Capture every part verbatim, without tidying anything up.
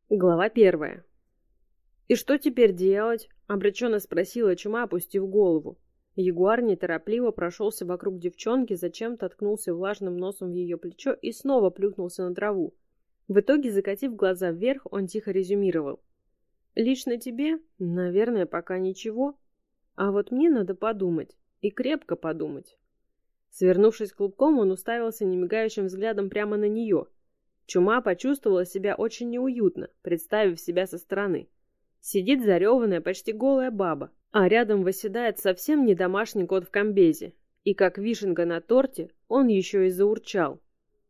Глава первая. «И что теперь делать?» — обреченно спросила Чума, опустив голову. Ягуар неторопливо прошелся вокруг девчонки, зачем-то ткнулся влажным носом в ее плечо и снова плюхнулся на траву. В итоге, закатив глаза вверх, он тихо резюмировал. «Лично тебе? Наверное, пока ничего. А вот мне надо подумать. И крепко подумать». Свернувшись клубком, он уставился немигающим взглядом прямо на нее. Чума почувствовала себя очень неуютно, представив себя со стороны. Сидит зареванная, почти голая баба, а рядом восседает совсем не домашний кот в комбезе. И как вишенка на торте, он еще и заурчал.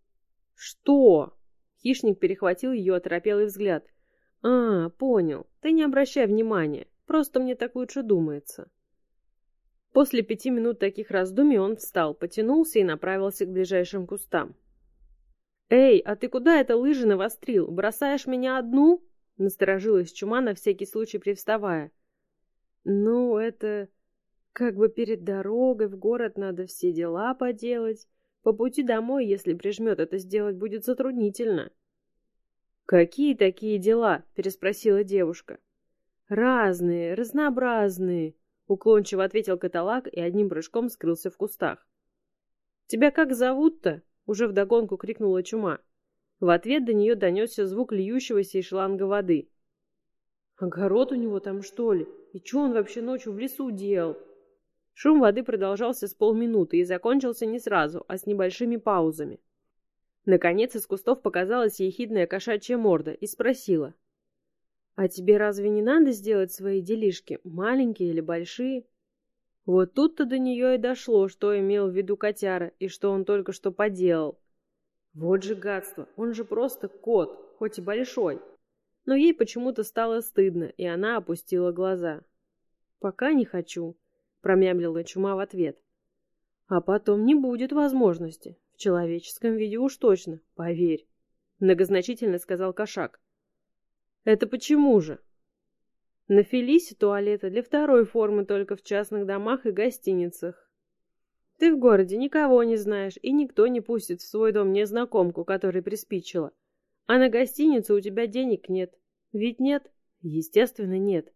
«Что?» — хищник перехватил ее оторопелый взгляд. «А, понял. Ты не обращай внимания. Просто мне так лучше думается». После пяти минут таких раздумий он встал, потянулся и направился к ближайшим кустам. «Эй, а ты куда это лыжи навострил? Бросаешь меня одну?» — насторожилась Чума, на всякий случай привставая. «Ну, это... как бы перед дорогой в город надо все дела поделать. По пути домой, если прижмет, это сделать будет затруднительно». «Какие такие дела?» — переспросила девушка. «Разные, разнообразные», — уклончиво ответил каталак и одним прыжком скрылся в кустах. «Тебя как зовут-то?» — уже вдогонку крикнула Чума. В ответ до нее донесся звук льющегося из шланга воды. «Огород у него там, что ли? И что он вообще ночью в лесу делал?» Шум воды продолжался с полминуты и закончился не сразу, а с небольшими паузами. Наконец из кустов показалась ехидная кошачья морда и спросила. «А тебе разве не надо сделать свои делишки, маленькие или большие?» Вот тут-то до нее и дошло, что имел в виду котяра и что он только что поделал. Вот же гадство, он же просто кот, хоть и большой. Но ей почему-то стало стыдно, и она опустила глаза. «Пока не хочу», — промямлила Чума в ответ. «А потом не будет возможности. В человеческом виде уж точно, поверь», — многозначительно сказал кошак. «Это почему же?» «На Фелисе туалеты для второй формы только в частных домах и гостиницах. Ты в городе никого не знаешь, и никто не пустит в свой дом незнакомку, которой приспичило. А на гостиницу у тебя денег нет. Ведь нет? Естественно, нет».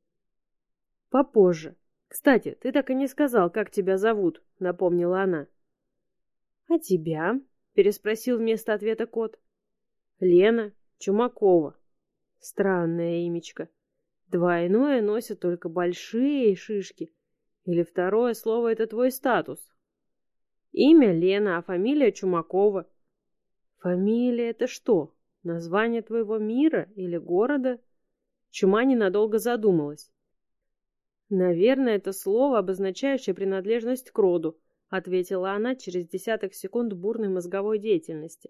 «Попозже. Кстати, ты так и не сказал, как тебя зовут», — напомнила она. «А тебя?» — переспросил вместо ответа кот. «Лена Чумакова. Странное имечко. Двойное носят только большие шишки. Или второе слово — это твой статус?» «Имя Лена, а фамилия Чумакова». «Фамилия — это что? Название твоего мира или города?» Чума ненадолго задумалась. «Наверное, это слово, обозначающее принадлежность к роду», — ответила она через десяток секунд бурной мозговой деятельности.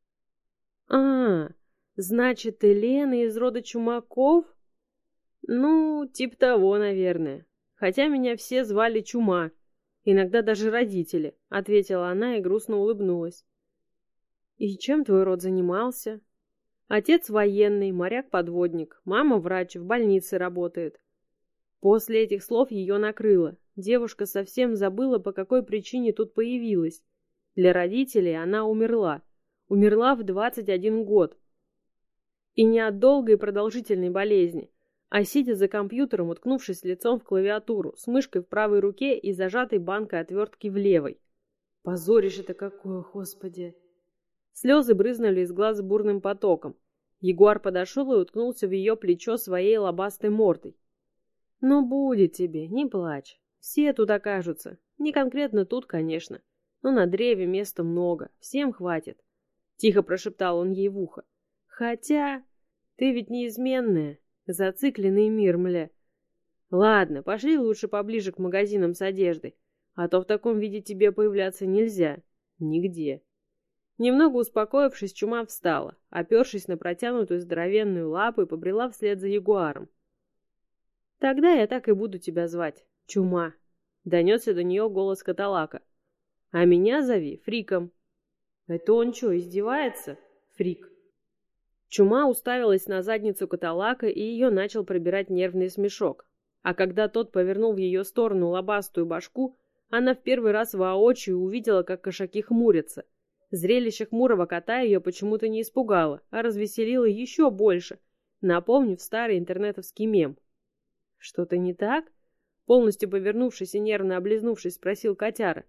«А, значит, ты Лена из рода Чумаков?» «Ну, типа того, наверное. Хотя меня все звали Чума. Иногда даже родители», — ответила она и грустно улыбнулась. «И чем твой род занимался?» «Отец военный, моряк-подводник. Мама врач, в больнице работает». После этих слов ее накрыло. Девушка совсем забыла, по какой причине тут появилась. Для родителей она умерла. Умерла в двадцать один год. И не от долгой и продолжительной болезни, а сидя за компьютером, уткнувшись лицом в клавиатуру, с мышкой в правой руке и зажатой банкой отвертки в левой. Позорище-то какое, Господи! Слезы брызнули из глаз бурным потоком. Ягуар подошел и уткнулся в ее плечо своей лобастой мордой. «Ну, будет тебе, не плачь. Все тут окажутся. Не конкретно тут, конечно. Но на древе места много, всем хватит», — тихо прошептал он ей в ухо. «Хотя ты ведь неизменная. Зацикленный мир, мля. Ладно, пошли лучше поближе к магазинам с одеждой, а то в таком виде тебе появляться нельзя. Нигде». Немного успокоившись, Чума встала, опершись на протянутую здоровенную лапу и побрела вслед за ягуаром. «Тогда я так и буду тебя звать, Чума», — донесся до нее голос каталака. «А меня зови Фриком». «Это он что, издевается, Фрик?» Чума уставилась на задницу каталака, и ее начал пробирать нервный смешок. А когда тот повернул в ее сторону лобастую башку, она в первый раз воочию увидела, как кошаки хмурятся. Зрелище хмурого кота ее почему-то не испугало, а развеселило еще больше, напомнив старый интернетовский мем. «Что-то не так?» Полностью повернувшись и нервно облизнувшись, спросил котяра.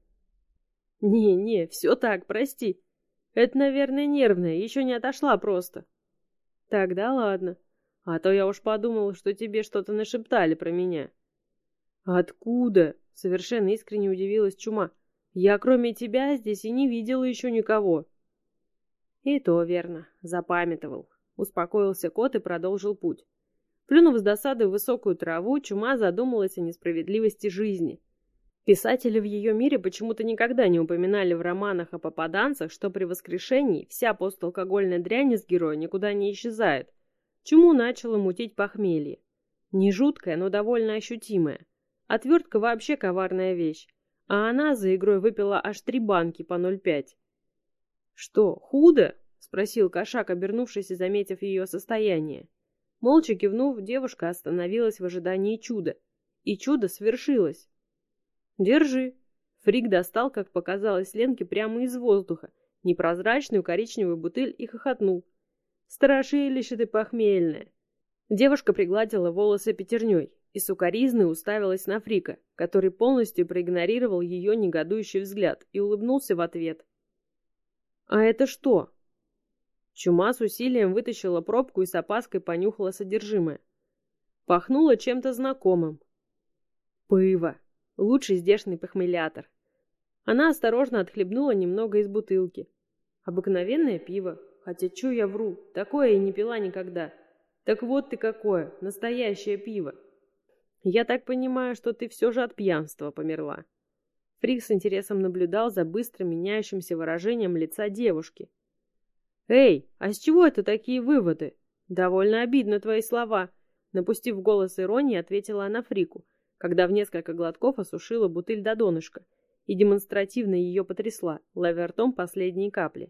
«Не-не, все так, прости. Это, наверное, нервная, еще не отошла просто». «Тогда ладно. А то я уж подумала, что тебе что-то нашептали про меня». «Откуда?» — совершенно искренне удивилась Чума. «Я кроме тебя здесь и не видела еще никого». «И то верно, запамятовал», — успокоился кот и продолжил путь. Плюнув с досады в высокую траву, Чума задумалась о несправедливости жизни. Писатели в ее мире почему-то никогда не упоминали в романах о попаданцах, что при воскрешении вся посталкогольная дрянь из героя никуда не исчезает. Чуму начало мутить похмелье. Не жуткое, но довольно ощутимое. Отвертка вообще коварная вещь, а она за игрой выпила аж три банки по ноль пять. «Что, худо?» — спросил кошак, обернувшись и заметив ее состояние. Молча кивнув, девушка остановилась в ожидании чуда. И чудо свершилось. «Держи». Фрик достал, как показалось Ленке, прямо из воздуха, непрозрачную коричневую бутыль и хохотнул. «Страшилище ты похмельное». Девушка пригладила волосы пятерней и сукоризной уставилась на Фрика, который полностью проигнорировал ее негодующий взгляд и улыбнулся в ответ. «А это что?» Чума с усилием вытащила пробку и с опаской понюхала содержимое. Пахнуло чем-то знакомым. Пиво. Лучший здешний похмелятор. Она осторожно отхлебнула немного из бутылки. Обыкновенное пиво. Хотя чё я вру, такое и не пила никогда. Так вот ты какое, настоящее пиво. Я так понимаю, что ты все же от пьянства померла. Фрик с интересом наблюдал за быстро меняющимся выражением лица девушки. «Эй, а с чего это такие выводы? Довольно обидно твои слова», — напустив голос иронии, ответила она Фрику, когда в несколько глотков осушила бутыль до донышка и демонстративно ее потрясла, ловя ртом последние капли.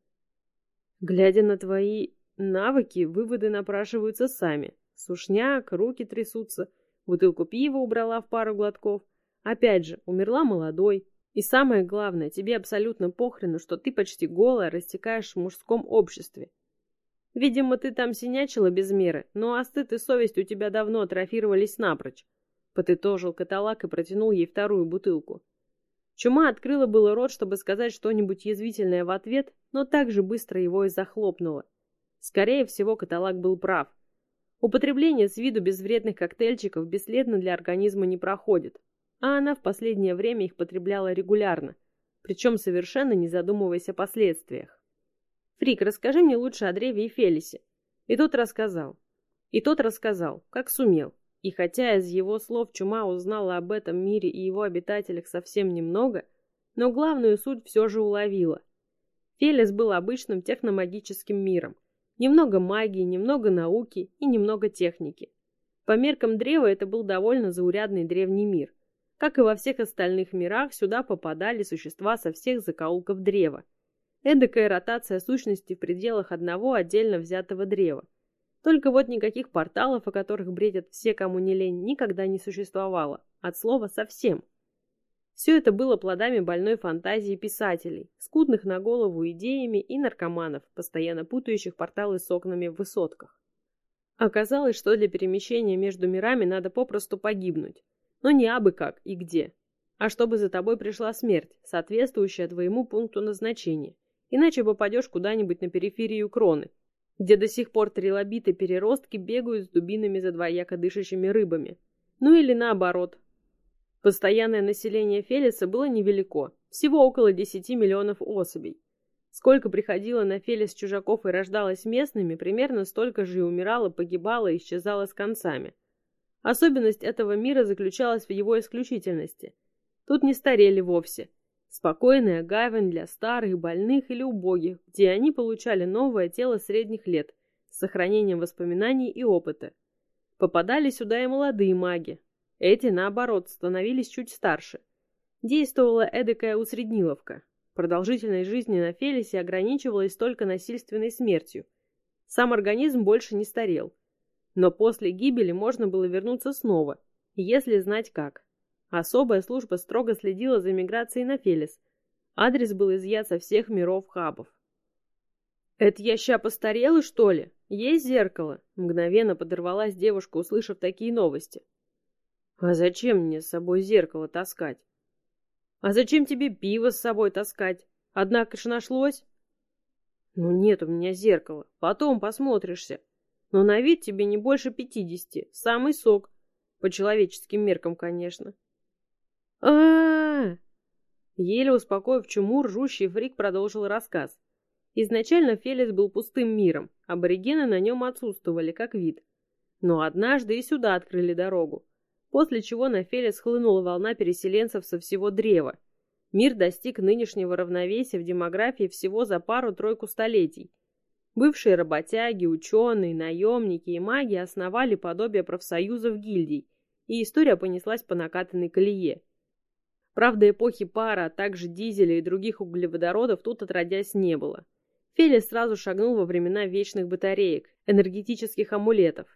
«Глядя на твои навыки, выводы напрашиваются сами. Сушняк, руки трясутся, бутылку пива убрала в пару глотков. Опять же, умерла молодой. И самое главное, тебе абсолютно похрену, что ты почти голая растекаешь в мужском обществе. Видимо, ты там синячила без меры, но а стыд и совесть у тебя давно атрофировались напрочь», — подытожил каталак и протянул ей вторую бутылку. Чума открыла было рот, чтобы сказать что-нибудь язвительное в ответ, но так же быстро его и захлопнула. Скорее всего, каталак был прав. Употребление с виду безвредных коктейльчиков бесследно для организма не проходит, а она в последнее время их потребляла регулярно, причем совершенно не задумываясь о последствиях. «Фрик, расскажи мне лучше о Древе и Фелисе». И тот рассказал. И тот рассказал, как сумел. И хотя из его слов Чума узнала об этом мире и его обитателях совсем немного, но главную суть все же уловила. Фелис был обычным техномагическим миром. Немного магии, немного науки и немного техники. По меркам Древа это был довольно заурядный древний мир. Как и во всех остальных мирах, сюда попадали существа со всех закоулков древа. Эдакая ротация сущностей в пределах одного отдельно взятого древа. Только вот никаких порталов, о которых бредят все, кому не лень, никогда не существовало. От слова совсем. Все это было плодами больной фантазии писателей, скудных на голову идеями и наркоманов, постоянно путающих порталы с окнами в высотках. Оказалось, что для перемещения между мирами надо попросту погибнуть. Но не абы как и где, а чтобы за тобой пришла смерть, соответствующая твоему пункту назначения, иначе попадешь куда-нибудь на периферию Кроны, где до сих пор трилобиты-переростки бегают с дубинами за двояко дышащими рыбами. Ну или наоборот. Постоянное население Фелиса было невелико, всего около десяти миллионов особей. Сколько приходило на Фелис чужаков и рождалось местными, примерно столько же и умирало, погибало и исчезало с концами. Особенность этого мира заключалась в его исключительности. Тут не старели вовсе. Спокойная гавань для старых, больных или убогих, где они получали новое тело средних лет с сохранением воспоминаний и опыта. Попадали сюда и молодые маги. Эти, наоборот, становились чуть старше. Действовала эдакая усредниловка. Продолжительность жизни на Фелисе ограничивалась только насильственной смертью. Сам организм больше не старел. Но после гибели можно было вернуться снова, если знать как. Особая служба строго следила за миграцией на Фелис. Адрес был изъят со всех миров хабов. Это я ща постарела, что ли? Есть зеркало? Мгновенно подорвалась девушка, услышав такие новости. А зачем мне с собой зеркало таскать? А зачем тебе пиво с собой таскать? Однако ж нашлось. Ну нет у меня зеркала, потом посмотришься. Но на вид тебе не больше пятидесяти, самый сок. По человеческим меркам, конечно. А-а-а! Еле успокоив чуму, ржущий Фрик продолжил рассказ. Изначально Фелис был пустым миром, аборигены на нем отсутствовали как вид. Но однажды и сюда открыли дорогу, после чего на Фелис хлынула волна переселенцев со всего древа. Мир достиг нынешнего равновесия в демографии всего за пару-тройку столетий. Бывшие работяги, ученые, наемники и маги основали подобие профсоюзов гильдий, и история понеслась по накатанной колее. Правда, эпохи пара, а также дизеля и других углеводородов тут отродясь не было. Фелис сразу шагнул во времена вечных батареек, энергетических амулетов.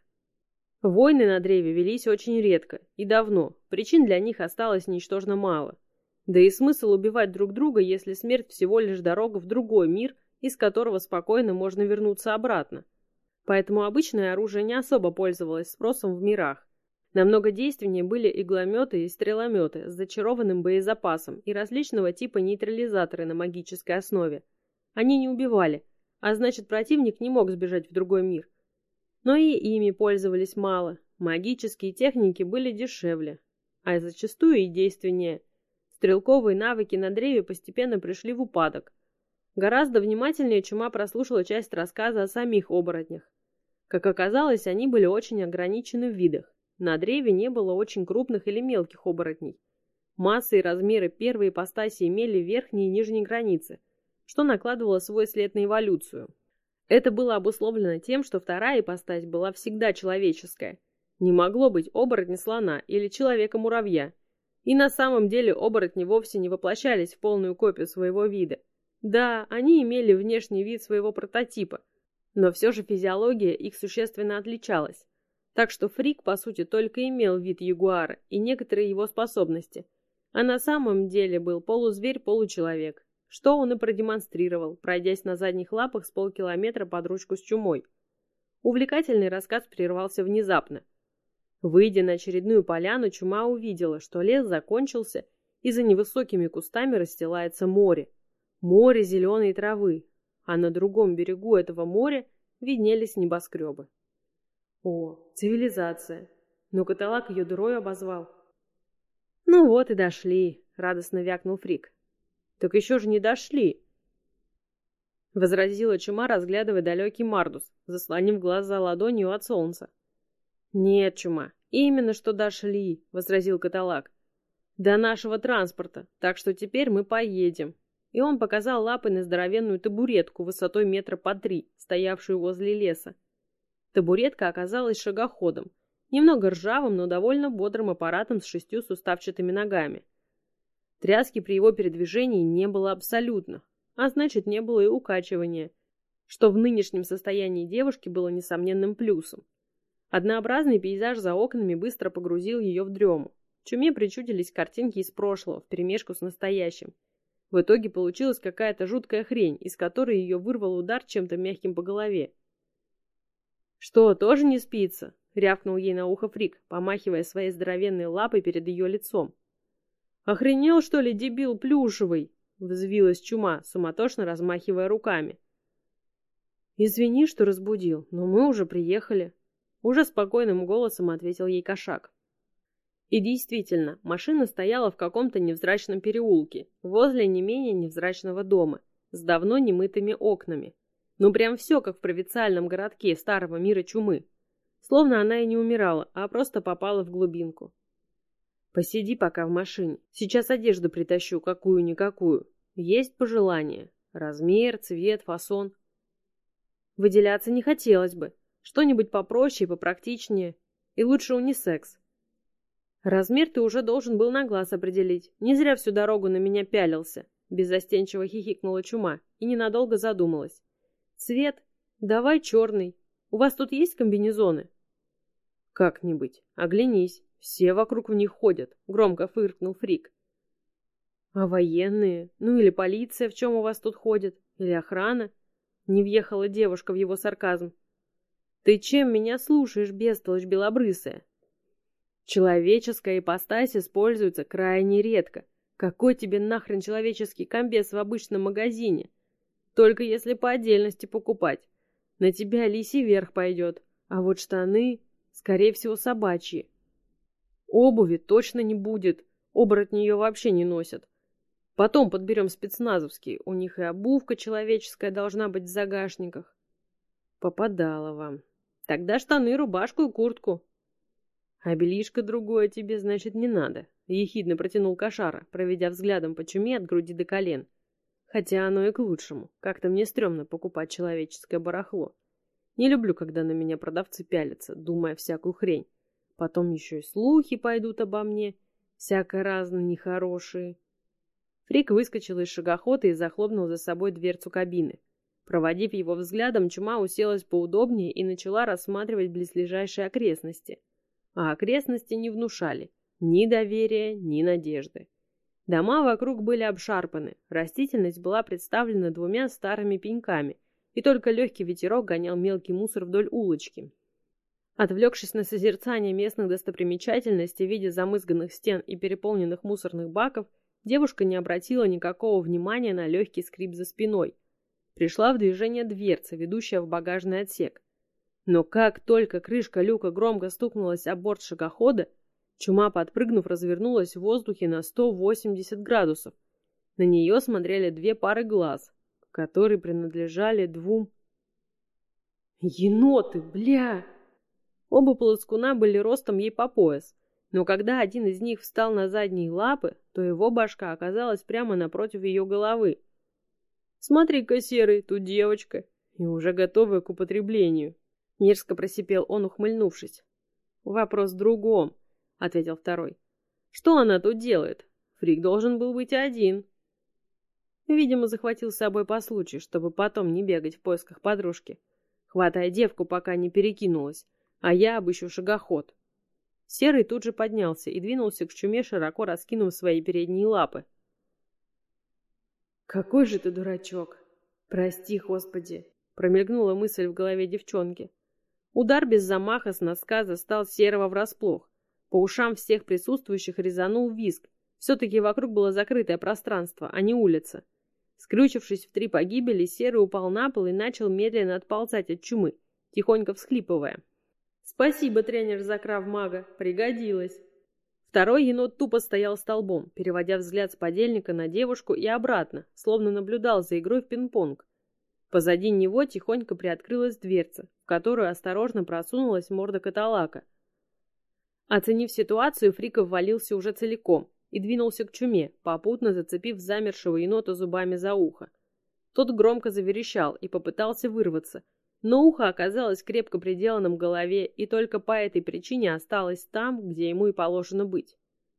Войны на древе велись очень редко и давно, причин для них осталось ничтожно мало. Да и смысл убивать друг друга, если смерть всего лишь дорога в другой мир, из которого спокойно можно вернуться обратно. Поэтому обычное оружие не особо пользовалось спросом в мирах. Намного действеннее были иглометы и стрелометы с зачарованным боезапасом и различного типа нейтрализаторы на магической основе. Они не убивали, а значит противник не мог сбежать в другой мир. Но и ими пользовались мало, магические техники были дешевле, а зачастую и действеннее. Стрелковые навыки на древе постепенно пришли в упадок. Гораздо внимательнее Чума прослушала часть рассказа о самих оборотнях. Как оказалось, они были очень ограничены в видах. На древе не было очень крупных или мелких оборотней. Масса и размеры первой ипостаси имели верхние и нижние границы, что накладывало свой след на эволюцию. Это было обусловлено тем, что вторая ипостась была всегда человеческая. Не могло быть оборотня слона или человека-муравья. И на самом деле оборотни вовсе не воплощались в полную копию своего вида. Да, они имели внешний вид своего прототипа, но все же физиология их существенно отличалась. Так что Фрик, по сути, только имел вид ягуара и некоторые его способности, а на самом деле был полузверь-получеловек, что он и продемонстрировал, пройдясь на задних лапах с полкилометра под ручку с Чумой. Увлекательный рассказ прервался внезапно. Выйдя на очередную поляну, Чума увидела, что лес закончился, и за невысокими кустами расстилается море. Море зеленой травы, а на другом берегу этого моря виднелись небоскребы. О, цивилизация! Но каталак ее дурой обозвал. Ну вот и дошли, радостно вякнул Фрик. Так еще же не дошли, возразила Чума, разглядывая далекий Мардус, заслонив глаза ладонью от солнца. Нет, Чума, именно что дошли, возразил каталак. До нашего транспорта, так что теперь мы поедем. И он показал лапой на здоровенную табуретку высотой метра по три, стоявшую возле леса. Табуретка оказалась шагоходом, немного ржавым, но довольно бодрым аппаратом с шестью суставчатыми ногами. Тряски при его передвижении не было абсолютно, а значит не было и укачивания, что в нынешнем состоянии девушки было несомненным плюсом. Однообразный пейзаж за окнами быстро погрузил ее в дрему. Чуме причудились картинки из прошлого вперемешку с настоящим. В итоге получилась какая-то жуткая хрень, из которой ее вырвал удар чем-то мягким по голове. «Что, тоже не спится?» — рявкнул ей на ухо Фрик, помахивая своей здоровенной лапой перед ее лицом. «Охренел, что ли, дебил плюшевый?» — взвилась Чума, суматошно размахивая руками. «Извини, что разбудил, но мы уже приехали», — уже спокойным голосом ответил ей кошак. И действительно, машина стояла в каком-то невзрачном переулке, возле не менее невзрачного дома, с давно немытыми окнами. Ну прям все, как в провинциальном городке старого мира чумы. Словно она и не умирала, а просто попала в глубинку. «Посиди пока в машине. Сейчас одежду притащу, какую-никакую. Есть пожелания. Размер, цвет, фасон». Выделяться не хотелось бы. Что-нибудь попроще и попрактичнее. И лучше унисекс. «Размер ты уже должен был на глаз определить. Не зря всю дорогу на меня пялился», — беззастенчиво хихикнула Чума и ненадолго задумалась. «Цвет? Давай черный. У вас тут есть комбинезоны?» «Как-нибудь. Оглянись. Все вокруг в них ходят», — громко фыркнул Фрик. «А военные? Ну или полиция в чем у вас тут ходит? Или охрана?» Не въехала девушка в его сарказм. Ты чем меня слушаешь, бестолочь белобрысая? Человеческая ипостась используется крайне редко. Какой тебе нахрен человеческий комбез в обычном магазине? Только если по отдельности покупать. На тебя лисий верх пойдет, а вот штаны, скорее всего, собачьи. Обуви точно не будет, оборотни ее вообще не носят. Потом подберем спецназовские, у них и обувка человеческая должна быть в загашниках. Попадала вам. Тогда штаны, рубашку и куртку. А бельишко другое тебе, значит, не надо, ехидно протянул Кошара, проведя взглядом по чуме от груди до колен. Хотя оно и к лучшему. Как-то мне стрёмно покупать человеческое барахло. Не люблю, когда на меня продавцы пялятся, думая всякую хрень. Потом еще и слухи пойдут обо мне, всякое разное нехорошие. Фрик выскочил из шагохода и захлопнул за собой дверцу кабины. Проводив его взглядом, чума уселась поудобнее и начала рассматривать близлежащие окрестности. А окрестности не внушали ни доверия, ни надежды. Дома вокруг были обшарпаны, растительность была представлена двумя старыми пеньками, и только легкий ветерок гонял мелкий мусор вдоль улочки. Отвлекшись на созерцание местных достопримечательностей в виде замызганных стен и переполненных мусорных баков, девушка не обратила никакого внимания на легкий скрип за спиной. Пришла в движение дверца, ведущая в багажный отсек. Но как только крышка люка громко стукнулась об борт шагохода, чума, подпрыгнув, развернулась в воздухе на сто восемьдесят градусов. На нее смотрели две пары глаз, которые принадлежали двум... Еноты, бля! Оба полоскуна были ростом ей по пояс, но когда один из них встал на задние лапы, то его башка оказалась прямо напротив ее головы. «Смотри-ка, Серый, тут девочка, и уже готовая к употреблению», — мерзко просипел он, ухмыльнувшись. «Вопрос в другом», — ответил второй. «Что она тут делает? Фрик должен был быть один». Видимо, захватил с собой по случаю, чтобы потом не бегать в поисках подружки. Хватая девку, пока не перекинулась, а я обыщу шагоход. Серый тут же поднялся и двинулся к чуме, широко раскинув свои передние лапы. «Какой же ты дурачок! Прости, Господи!» — промелькнула мысль в голове девчонки. Удар без замаха с носка застал Серого врасплох. По ушам всех присутствующих резанул визг. Все-таки вокруг было закрытое пространство, а не улица. Скрючившись в три погибели, Серый упал на пол и начал медленно отползать от чумы, тихонько всхлипывая. «Спасибо, тренер за крав-мага, пригодилось!» Второй енот тупо стоял столбом, переводя взгляд с подельника на девушку и обратно, словно наблюдал за игрой в пинг-понг. Позади него тихонько приоткрылась дверца, в которую осторожно просунулась морда каталака. Оценив ситуацию, Фрик ввалился уже целиком и двинулся к чуме, попутно зацепив замершего енота зубами за ухо. Тот громко заверещал и попытался вырваться, но ухо оказалось крепко приделанным к голове и только по этой причине осталось там, где ему и положено быть.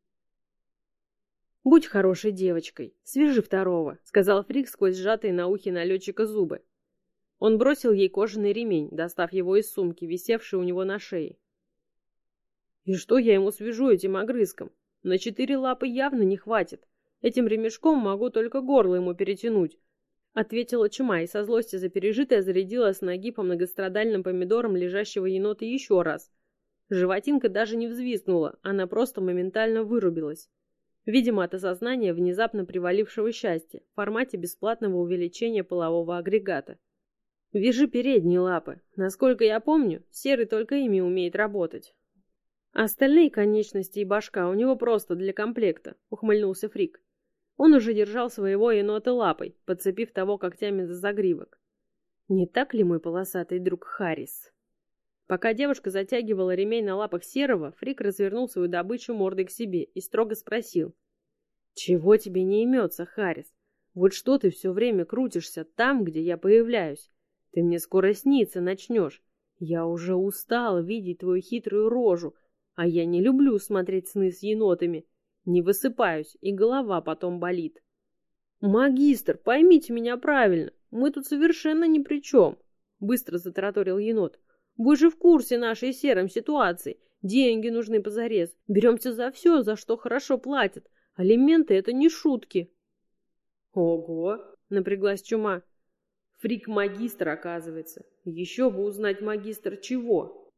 «Будь хорошей девочкой, свяжи второго», — сказал Фрик сквозь сжатые на ухе налетчика зубы. Он бросил ей кожаный ремень, достав его из сумки, висевшей у него на шее. «И что я ему свяжу этим огрызком? На четыре лапы явно не хватит. Этим ремешком могу только горло ему перетянуть», — ответила чума и со злости за пережитое зарядила с ноги по многострадальным помидорам лежащего енота еще раз. Животинка даже не взвизгнула, она просто моментально вырубилась. Видимо, от осознания внезапно привалившего счастья в формате бесплатного увеличения полового агрегата. «Вяжи передние лапы. Насколько я помню, Серый только ими умеет работать». «Остальные конечности и башка у него просто для комплекта», — ухмыльнулся Фрик. Он уже держал своего енота лапой, подцепив того когтями за загривок. «Не так ли, мой полосатый друг Харрис?» Пока девушка затягивала ремень на лапах Серого, Фрик развернул свою добычу мордой к себе и строго спросил. «Чего тебе не имется, Харрис? Вот что ты все время крутишься там, где я появляюсь? Ты мне скоро сниться начнешь. Я уже устала видеть твою хитрую рожу, а я не люблю смотреть сны с енотами. Не высыпаюсь, и голова потом болит». «Магистр, поймите меня правильно, мы тут совершенно ни при чем», — быстро затараторил енот. «Вы же в курсе нашей Серым ситуации. Деньги нужны позарез. Беремся за все, за что хорошо платят. Алименты — это не шутки». «Ого!» — напряглась чума. Фрик-магистр, оказывается. Еще бы узнать магистр чего.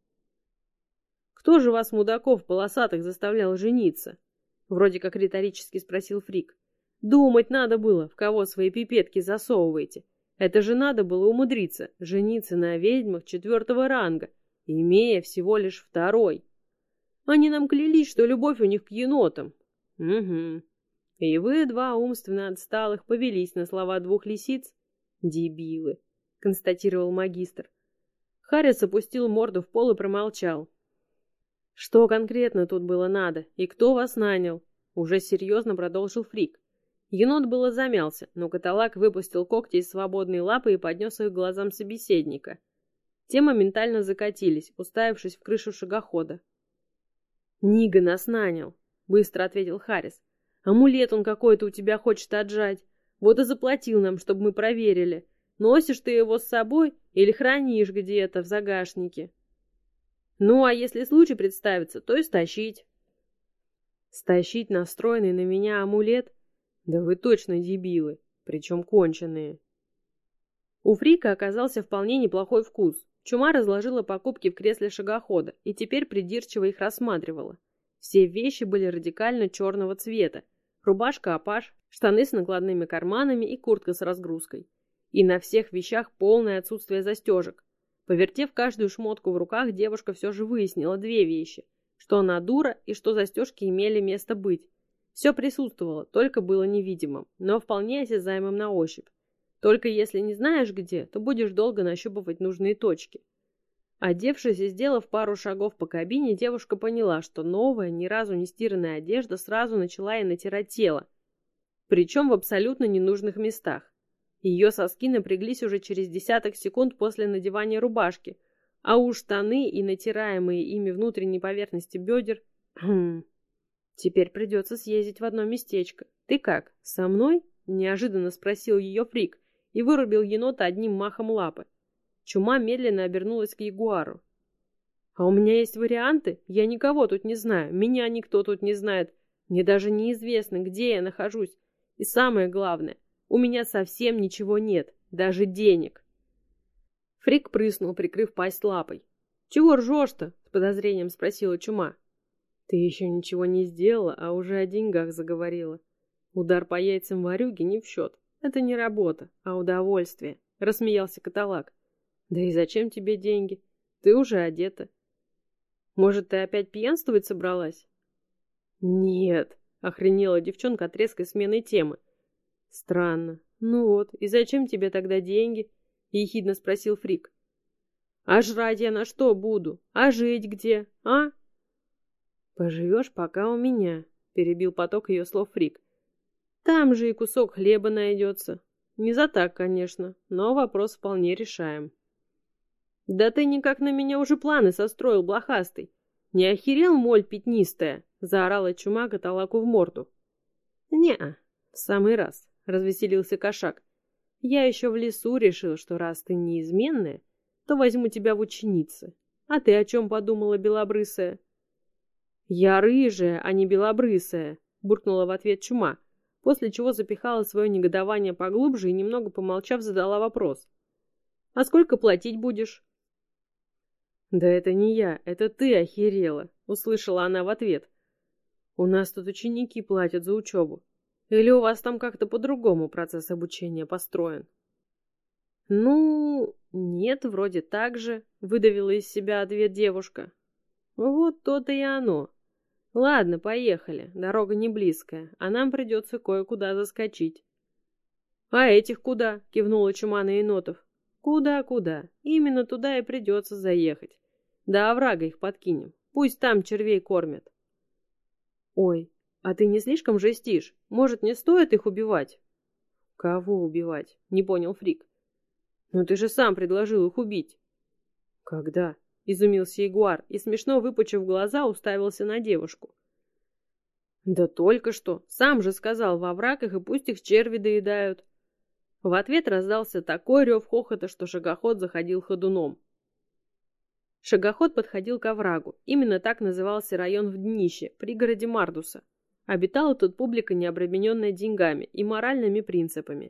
Кто же вас, мудаков полосатых, заставлял жениться? Вроде как риторически спросил Фрик. Думать надо было, в кого свои пипетки засовываете. Это же надо было умудриться жениться на ведьмах четвертого ранга, имея всего лишь второй. Они нам клялись, что любовь у них к енотам. Угу. И вы, два умственно отсталых, повелись на слова двух лисиц? Дебилы, констатировал магистр. Харрис опустил морду в пол и промолчал. Что конкретно тут было надо? И кто вас нанял? Уже серьезно продолжил Фрик. Енот было замялся, но каталак выпустил когти из свободной лапы и поднес их к глазам собеседника. Те моментально закатились, уставившись в крышу шагохода. «Нига нас нанял», — быстро ответил Харрис. «Амулет он какой-то у тебя хочет отжать. Вот и заплатил нам, чтобы мы проверили. Носишь ты его с собой или хранишь где-то в загашнике? Ну, а если случай представится, то и стащить». «Стащить настроенный на меня амулет? Да вы точно дебилы, причем конченые». У Фрика оказался вполне неплохой вкус. Чума разложила покупки в кресле шагохода и теперь придирчиво их рассматривала. Все вещи были радикально черного цвета. Рубашка-апаш, штаны с накладными карманами и куртка с разгрузкой. И на всех вещах полное отсутствие застежек. Повертев каждую шмотку в руках, девушка все же выяснила две вещи. Что она дура и что застежки имели место быть. Все присутствовало, только было невидимым, но вполне осязаемым на ощупь. Только если не знаешь где, то будешь долго нащупывать нужные точки. Одевшись и сделав пару шагов по кабине, девушка поняла, что новая, ни разу не стиранная одежда сразу начала ей натирать тело. Причем в абсолютно ненужных местах. Ее соски напряглись уже через десяток секунд после надевания рубашки, а уж штаны и натираемые ими внутренние поверхности бедер... Хм... Теперь придется съездить в одно местечко. Ты как, со мной? Неожиданно спросил ее Фрик и вырубил енота одним махом лапы. Чума медленно обернулась к ягуару. А у меня есть варианты? Я никого тут не знаю, меня никто тут не знает. Мне даже неизвестно, где я нахожусь. И самое главное, у меня совсем ничего нет, даже денег. Фрик прыснул, прикрыв пасть лапой. Чего ржешь-то? С подозрением спросила Чума. Ты еще ничего не сделала, а уже о деньгах заговорила. Удар по яйцам ворюги не в счет. Это не работа, а удовольствие, рассмеялся каталак. Да и зачем тебе деньги? Ты уже одета. Может, ты опять пьянствовать собралась? Нет, охренела девчонка от резкой смены темы. Странно. Ну вот, и зачем тебе тогда деньги? Ехидно спросил Фрик. А жрать я на что буду? А жить где? А? Поживешь пока у меня, перебил поток ее слов Фрик. Там же и кусок хлеба найдется. Не за так, конечно, но вопрос вполне решаем. Да ты никак на меня уже планы состроил, блохастый. Не охерел, моль пятнистая? Заорала Чума каталаку в морду. Не-а, в самый раз, развеселился кошак. Я еще в лесу решил, что раз ты неизменная, то возьму тебя в ученицы. А ты о чем подумала, белобрысая? Я рыжая, а не белобрысая, буркнула в ответ Чума, после чего запихала свое негодование поглубже и, немного помолчав, задала вопрос. А сколько платить будешь? Да это не я, это ты охерела, услышала она в ответ. У нас тут ученики платят за учебу. Или у вас там как-то по-другому процесс обучения построен? Ну, нет, вроде так же, выдавила из себя ответ девушка. Вот то-то и оно. Ладно, поехали, дорога не близкая, а нам придется кое-куда заскочить. А этих куда? Кивнула Чума на енотов. Куда-куда? Именно туда и придется заехать. До оврага их подкинем, пусть там червей кормят. Ой, а ты не слишком жестишь? Может, не стоит их убивать? Кого убивать? Не понял Фрик. Ну ты же сам предложил их убить. Когда? Изумился ягуар и, смешно выпучив глаза, уставился на девушку. Да только что, сам же сказал, во овраг их и пусть их черви доедают. В ответ раздался такой рев хохота, что шагоход заходил ходуном. Шагоход подходил к оврагу, именно так назывался район в Днище, пригороде Мардуса. Обитала тут публика, не обремененная деньгами и моральными принципами.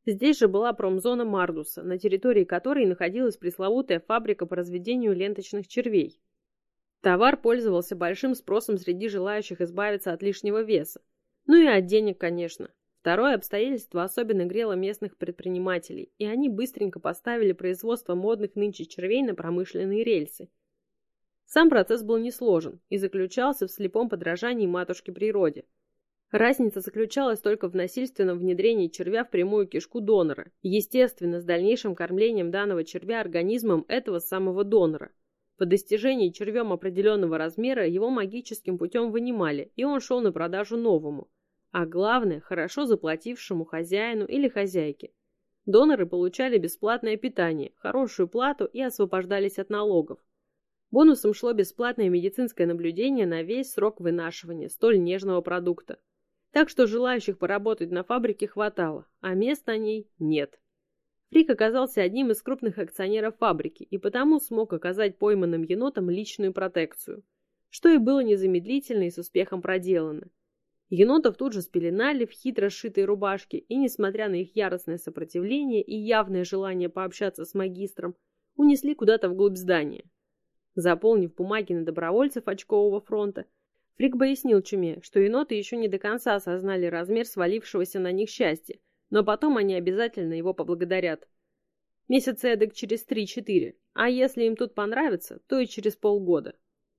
Здесь же была промзона Мардуса, на территории которой находилась пресловутая фабрика по разведению ленточных червей. Товар пользовался большим спросом среди желающих избавиться от лишнего веса. Ну и от денег, конечно. Второе обстоятельство особенно грело местных предпринимателей, и они быстренько поставили производство модных нынче червей на промышленные рельсы. Сам процесс был несложен и заключался в слепом подражании матушке природе. Разница заключалась только в насильственном внедрении червя в прямую кишку донора, естественно, с дальнейшим кормлением данного червя организмом этого самого донора. По достижении червем определенного размера его магическим путем вынимали, и он шел на продажу новому, а главное, хорошо заплатившему хозяину или хозяйке. Доноры получали бесплатное питание, хорошую плату и освобождались от налогов. Бонусом шло бесплатное медицинское наблюдение на весь срок вынашивания столь нежного продукта. Так что желающих поработать на фабрике хватало, а мест на ней нет. Фрик оказался одним из крупных акционеров фабрики и потому смог оказать пойманным енотам личную протекцию, что и было незамедлительно и с успехом проделано. Енотов тут же спеленали в хитро сшитые рубашки, и, несмотря на их яростное сопротивление и явное желание пообщаться с магистром, унесли куда-то вглубь здания. Заполнив бумаги на добровольцев очкового фронта, Фрик пояснил Чуме, что еноты еще не до конца осознали размер свалившегося на них счастья, но потом они обязательно его поблагодарят. Месяца эдак через три-четыре, а если им тут понравится, то и через полгода.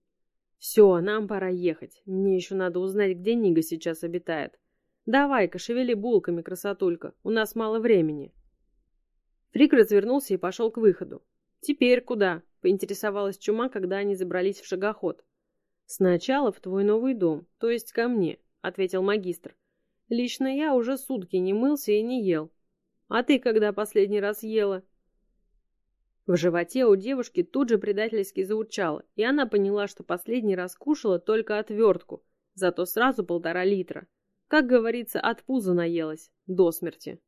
Все, нам пора ехать. Мне еще надо узнать, где Нига сейчас обитает. Давай-ка, шевели булками, красотулька, у нас мало времени. Фрик развернулся и пошел к выходу. Теперь куда? Поинтересовалась Чума, когда они забрались в шагоход. Сначала в твой новый дом, то есть ко мне, ответил магистр. Лично я уже сутки не мылся и не ел. А ты когда последний раз ела? В животе у девушки тут же предательски заурчало, и она поняла, что последний раз кушала только отвертку, зато сразу полтора литра. Как говорится, от пуза наелась, до смерти.